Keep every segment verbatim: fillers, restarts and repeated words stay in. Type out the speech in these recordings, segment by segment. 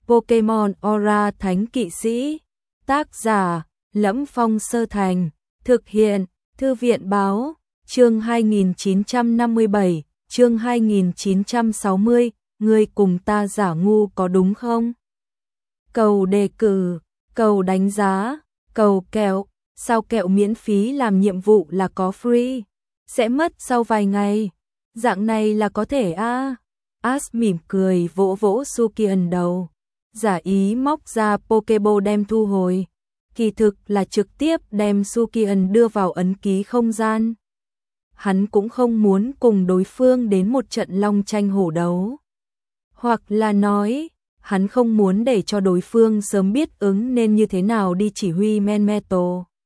Pokemon Aura Thánh Kỵ Sĩ. Tác giả: Lẫm Phong Sơ Thành. Thực hiện: Thư viện báo. Chương hai nghìn chín trăm năm mươi bảy, chương hai nghìn chín trăm sáu mươi, ngươi cùng ta giả ngu có đúng không? Cầu đề cử, cầu đánh giá, cầu kẹo, sao kẹo miễn phí làm nhiệm vụ là có free, sẽ mất sau vài ngày. Dạng này là có thể a. À. Ash mỉm cười vỗ vỗ Sukian đầu, giả ý móc ra Pokeball đem thu hồi. Kỳ thực là trực tiếp đem Sukian đưa vào ấn ký không gian. Hắn cũng không muốn cùng đối phương đến một trận long tranh hổ đấu. Hoặc là nói, hắn không muốn để cho đối phương sớm biết ứng nên như thế nào đi chỉ huy Manmetal.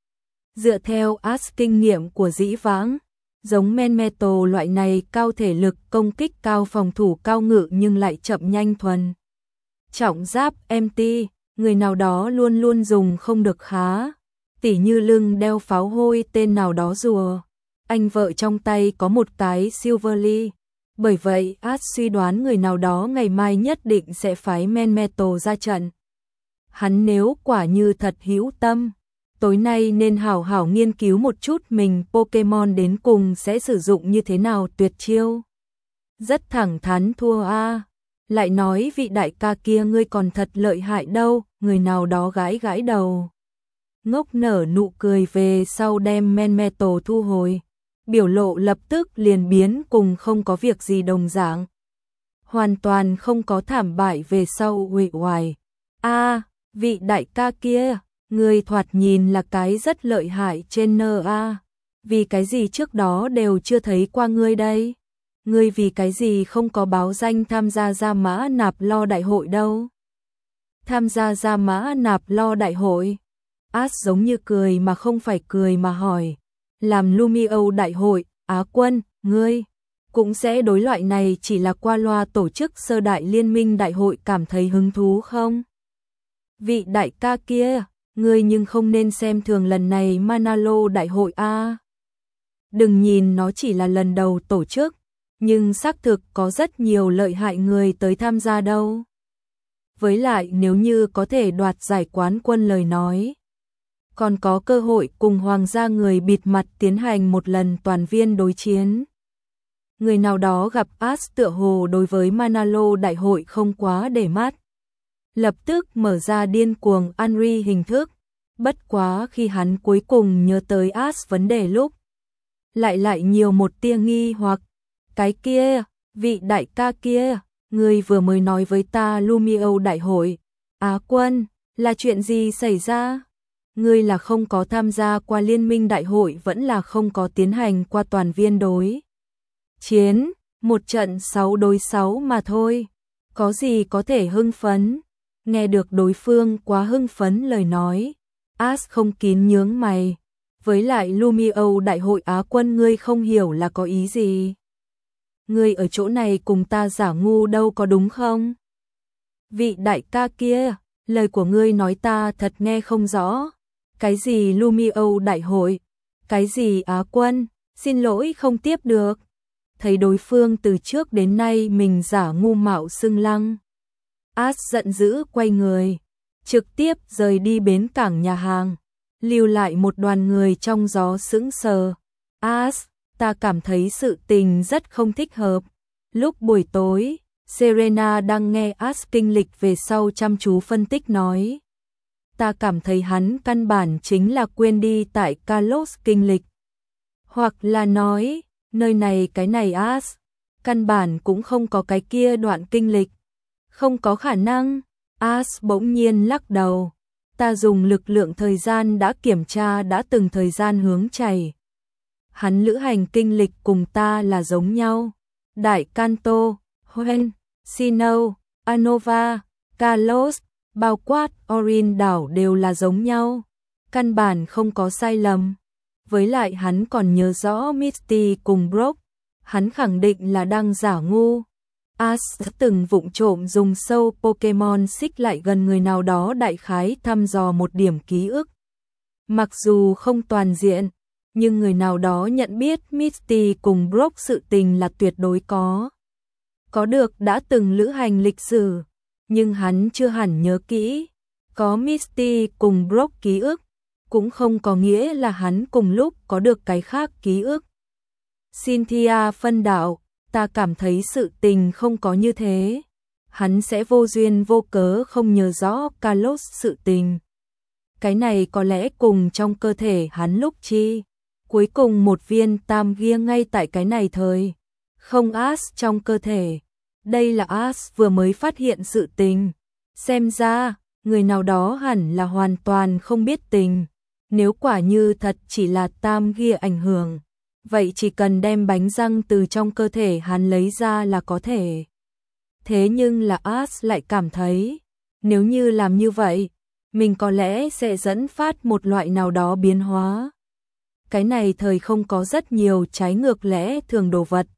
Dựa theo Ash kinh nghiệm của dĩ vãng, giống Manmetal loại này cao thể lực, công kích cao, phòng thủ cao, ngự nhưng lại chậm nhanh thuần trọng giáp em tê, người nào đó luôn luôn dùng không được khá, tỉ như lưng đeo pháo hôi tên nào đó rùa. Anh vợ trong tay có một cái Silverly. Bởi vậy Ash suy đoán người nào đó ngày mai nhất định sẽ phái Manmetal ra trận. Hắn nếu quả như thật hữu tâm, tối nay nên hảo hảo nghiên cứu một chút mình Pokemon đến cùng sẽ sử dụng như thế nào tuyệt chiêu. Rất thẳng thắn thua a. À. Lại nói vị đại ca kia ngươi còn thật lợi hại đâu, người nào đó gãi gãi đầu. Ngốc nở nụ cười về sau đem Manmetal thu hồi. Biểu lộ lập tức liền biến cùng không có việc gì đồng dạng. Hoàn toàn không có thảm bại về sau uể oải. A, à, vị đại ca kia, người thoạt nhìn là cái rất lợi hại trên nơ a. Vì cái gì trước đó đều chưa thấy qua ngươi đây? Ngươi vì cái gì không có báo danh tham gia Gia Mã Nạp Lo đại hội đâu? Tham gia Gia Mã Nạp Lo đại hội? Ash giống như cười mà không phải cười mà hỏi. Làm Lumio đại hội, Á quân, ngươi cũng sẽ đối loại này chỉ là qua loa tổ chức sơ đại liên minh đại hội cảm thấy hứng thú không? Vị đại ca kia, ngươi nhưng không nên xem thường lần này Manalo đại hội a. À. Đừng nhìn nó chỉ là lần đầu tổ chức, nhưng xác thực có rất nhiều lợi hại người tới tham gia đâu. Với lại nếu như có thể đoạt giải quán quân lời nói, còn có cơ hội cùng hoàng gia người bịt mặt tiến hành một lần toàn viên đối chiến. Người nào đó gặp Ash tựa hồ đối với Manalo đại hội không quá để mắt. Lập tức mở ra điên cuồng Anri hình thức. Bất quá khi hắn cuối cùng nhớ tới Ash vấn đề lúc, lại lại nhiều một tia nghi hoặc. Cái kia, vị đại ca kia, người vừa mới nói với ta Lumio đại hội, Á quân, là chuyện gì xảy ra? Ngươi là không có tham gia qua liên minh đại hội vẫn là không có tiến hành qua toàn viên đối chiến, một trận sáu đối sáu mà thôi, có gì có thể hưng phấn. Nghe được đối phương quá hưng phấn lời nói, Ash không kín nhướng mày. Với lại Lumio đại hội Á quân ngươi không hiểu là có ý gì? Ngươi ở chỗ này cùng ta giả ngu đâu có đúng không? Vị đại ca kia, lời của ngươi nói ta thật nghe không rõ. Cái gì Lumio đại hội? Cái gì Á quân? Xin lỗi không tiếp được. Thấy đối phương từ trước đến nay mình giả ngu mạo xưng lăng. Ash giận dữ quay người, trực tiếp rời đi bến cảng nhà hàng, lưu lại một đoàn người trong gió sững sờ. Ash, ta cảm thấy sự tình rất không thích hợp. Lúc buổi tối, Serena đang nghe Ash kinh lịch về sau chăm chú phân tích nói. Ta cảm thấy hắn căn bản chính là quên đi tại Kalos kinh lịch. Hoặc là nói, nơi này cái này Ash, căn bản cũng không có cái kia đoạn kinh lịch. Không có khả năng. Ash bỗng nhiên lắc đầu. Ta dùng lực lượng thời gian đã kiểm tra đã từng thời gian hướng chảy. Hắn lữ hành kinh lịch cùng ta là giống nhau. Đại Kanto, Hoenn, Sinnoh, Unova, Kalos, bao quát Orin đảo đều là giống nhau. Căn bản không có sai lầm. Với lại hắn còn nhớ rõ Misty cùng Brock. Hắn khẳng định là đang giả ngu. Ash từng vụng trộm dùng sâu Pokemon xích lại gần người nào đó đại khái thăm dò một điểm ký ức. Mặc dù không toàn diện, nhưng người nào đó nhận biết Misty cùng Brock sự tình là tuyệt đối có. Có được đã từng lữ hành lịch sử. nhưng hắn chưa hẳn nhớ kỹ. Có Misty cùng Brock ký ức, cũng không có nghĩa là hắn cùng lúc có được cái khác ký ức. Cynthia phân đạo, ta cảm thấy sự tình không có như thế. Hắn sẽ vô duyên vô cớ không nhớ rõ Carlos sự tình. Cái này có lẽ cùng trong cơ thể hắn lúc chi. Cuối cùng một viên tam ghia ngay tại cái này thời. Không As trong cơ thể. Đây là As vừa mới phát hiện sự tình. Xem ra, người nào đó hẳn là hoàn toàn không biết tình. Nếu quả như thật chỉ là tam ghia ảnh hưởng, vậy chỉ cần đem bánh răng từ trong cơ thể hắn lấy ra là có thể. Thế nhưng là As lại cảm thấy, nếu như làm như vậy, mình có lẽ sẽ dẫn phát một loại nào đó biến hóa. Cái này thời không có rất nhiều trái ngược lẽ thường đồ vật.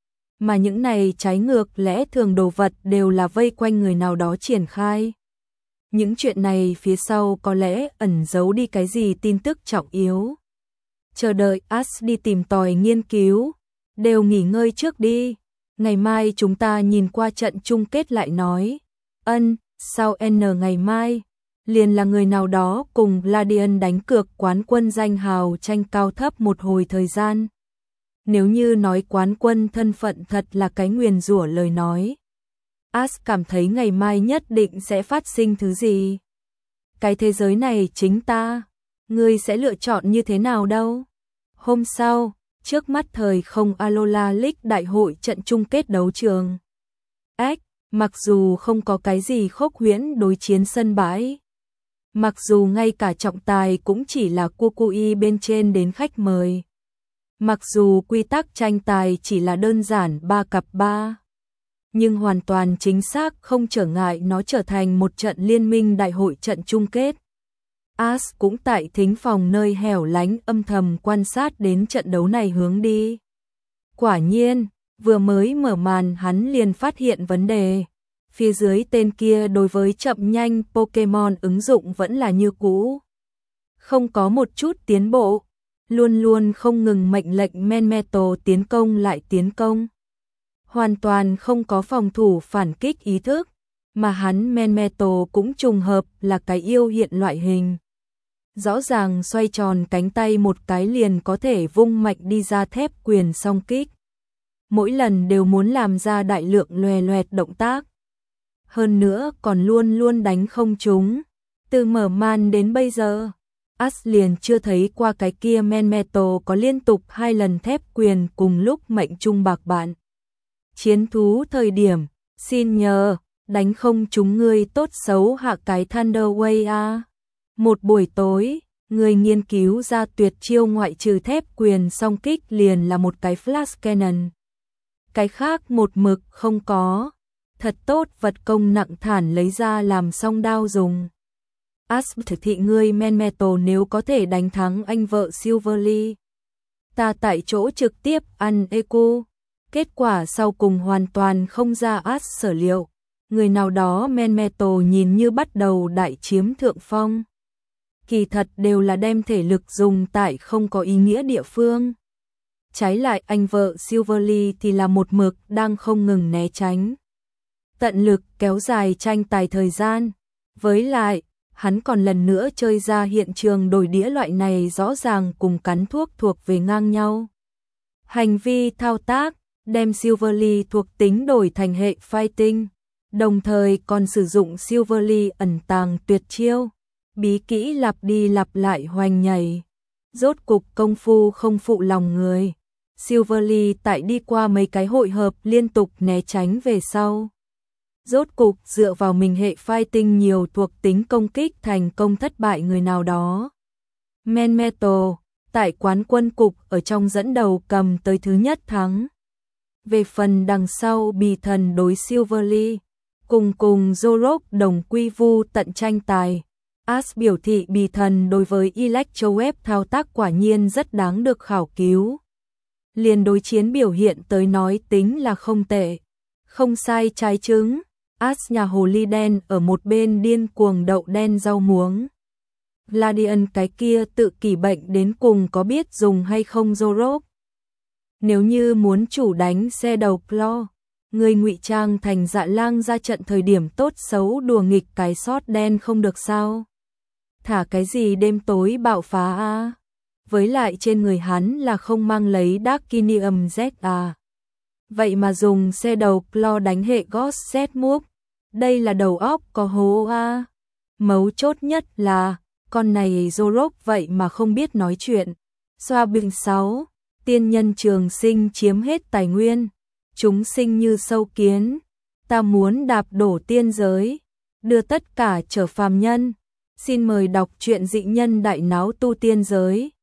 Mà những này trái ngược lẽ thường đồ vật đều là vây quanh người nào đó triển khai. Những chuyện này phía sau có lẽ ẩn giấu đi cái gì tin tức trọng yếu. Chờ đợi As đi tìm tòi nghiên cứu, đều nghỉ ngơi trước đi. Ngày mai chúng ta nhìn qua trận chung kết lại nói. Ân, sau N ngày mai, liền là người nào đó cùng Gladian đánh cược quán quân danh hào tranh cao thấp một hồi thời gian. Nếu như nói quán quân thân phận thật là cái nguyền rủa lời nói. As cảm thấy ngày mai nhất định sẽ phát sinh thứ gì. Cái thế giới này chính ta, ngươi sẽ lựa chọn như thế nào đâu. Hôm sau, trước mắt thời không Alola League đại hội trận chung kết đấu trường. Ếch, mặc dù không có cái gì khốc huyễn đối chiến sân bãi. Mặc dù ngay cả trọng tài cũng chỉ là Kukui bên trên đến khách mời. Mặc dù quy tắc tranh tài chỉ là đơn giản ba cặp ba. Nhưng hoàn toàn chính xác không trở ngại nó trở thành một trận liên minh đại hội trận chung kết. As cũng tại thính phòng nơi hẻo lánh âm thầm quan sát đến trận đấu này hướng đi. Quả nhiên, vừa mới mở màn hắn liền phát hiện vấn đề. Phía dưới tên kia đối với chậm nhanh Pokemon ứng dụng vẫn là như cũ. Không có một chút tiến bộ, luôn luôn không ngừng mệnh lệnh Manmetal tiến công lại tiến công. Hoàn toàn không có phòng thủ phản kích ý thức, mà hắn Manmetal cũng trùng hợp là cái yêu hiện loại hình. Rõ ràng xoay tròn cánh tay một cái liền có thể vung mạnh đi ra thép quyền song kích. Mỗi lần đều muốn làm ra đại lượng loè loẹt động tác. Hơn nữa còn luôn luôn đánh không trúng. Từ mở màn đến bây giờ, As liền chưa thấy qua cái kia Manmetal có liên tục hai lần thép quyền cùng lúc mệnh trung bạc bạn. Chiến thú thời điểm, xin nhờ, đánh không trúng ngươi tốt xấu hạ cái Thunder Wave a. Một buổi tối, người nghiên cứu ra tuyệt chiêu ngoại trừ thép quyền song kích liền là một cái Flash Cannon. Cái khác một mực không có. Thật tốt vật công nặng thản lấy ra làm song đao dùng. As thực thị ngươi Manmetal nếu có thể đánh thắng anh vợ Silverly. Ta tại chỗ trực tiếp ăn eco. Kết quả sau cùng hoàn toàn không ra As sở liệu. Người nào đó Manmetal nhìn như bắt đầu đại chiếm thượng phong. Kỳ thật đều là đem thể lực dùng tại không có ý nghĩa địa phương. Trái lại anh vợ Silverly thì là một mực đang không ngừng né tránh. Tận lực kéo dài tranh tài thời gian. Với lại, hắn còn lần nữa chơi ra hiện trường đổi đĩa loại này rõ ràng cùng cắn thuốc thuộc về ngang nhau. Hành vi thao tác, đem Silverly thuộc tính đổi thành hệ fighting, đồng thời còn sử dụng Silverly ẩn tàng tuyệt chiêu, bí kỹ lặp đi lặp lại hoành nhảy. Rốt cục công phu không phụ lòng người. Silverly tại đi qua mấy cái hội hợp liên tục né tránh về sau. Rốt cục dựa vào mình hệ fighting nhiều thuộc tính công kích thành công thất bại người nào đó. Manmetal, tại quán quân cục ở trong dẫn đầu cầm tới thứ nhất thắng. Về phần đằng sau bì thần đối Silverly, cùng cùng Zorok đồng quy vu tận tranh tài. As biểu thị bì thần đối với Electroweb thao tác quả nhiên rất đáng được khảo cứu. Liền đối chiến biểu hiện tới nói tính là không tệ. Không sai trái trứng. As nhà hồ ly đen ở một bên điên cuồng đậu đen rau muống. Gladian cái kia tự kỷ bệnh đến cùng có biết dùng hay không Zorok. Nếu như muốn chủ đánh xe đầu Claw, Người ngụy trang thành Dạ Lang ra trận thời điểm tốt xấu đùa nghịch cái sót đen không được sao? Thả cái gì đêm tối bạo phá a? À? Với lại trên người hắn là không mang lấy Darkinium Z à? Vậy mà dùng xe đầu Claw đánh hệ Ghost Z move. Đây là đầu óc có hố a. À? Mấu chốt nhất là con này Zorok vậy mà không biết nói chuyện. Xoa bình sáu, tiên nhân trường sinh chiếm hết tài nguyên, chúng sinh như sâu kiến, ta muốn đạp đổ tiên giới, đưa tất cả trở phàm nhân. Xin mời đọc truyện Dị Nhân Đại Náo Tu Tiên Giới.